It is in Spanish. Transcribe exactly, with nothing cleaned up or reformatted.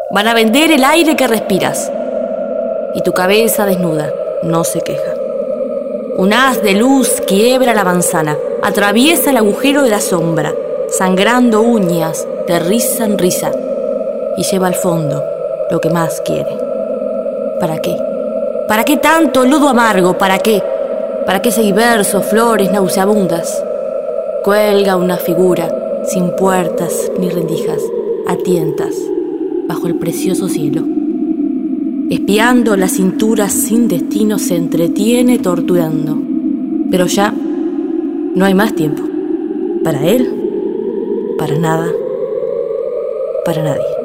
Van a vender el aire que respiras. Y tu cabeza desnuda no se queja. Un haz de luz quiebra la manzana, atraviesa el agujero de la sombra, sangrando uñas de risa en risa, y lleva al fondo lo que más quiere. ¿Para qué? ¿Para qué tanto lodo amargo? ¿Para qué? ¿Para qué seguir versos, flores nauseabundas? Cuelga una figura sin puertas ni rendijas, a tientas, bajo el precioso cielo. Espiando las cinturas sin destino se entretiene torturando. Pero ya no hay más tiempo. Para él, para nada, para nadie.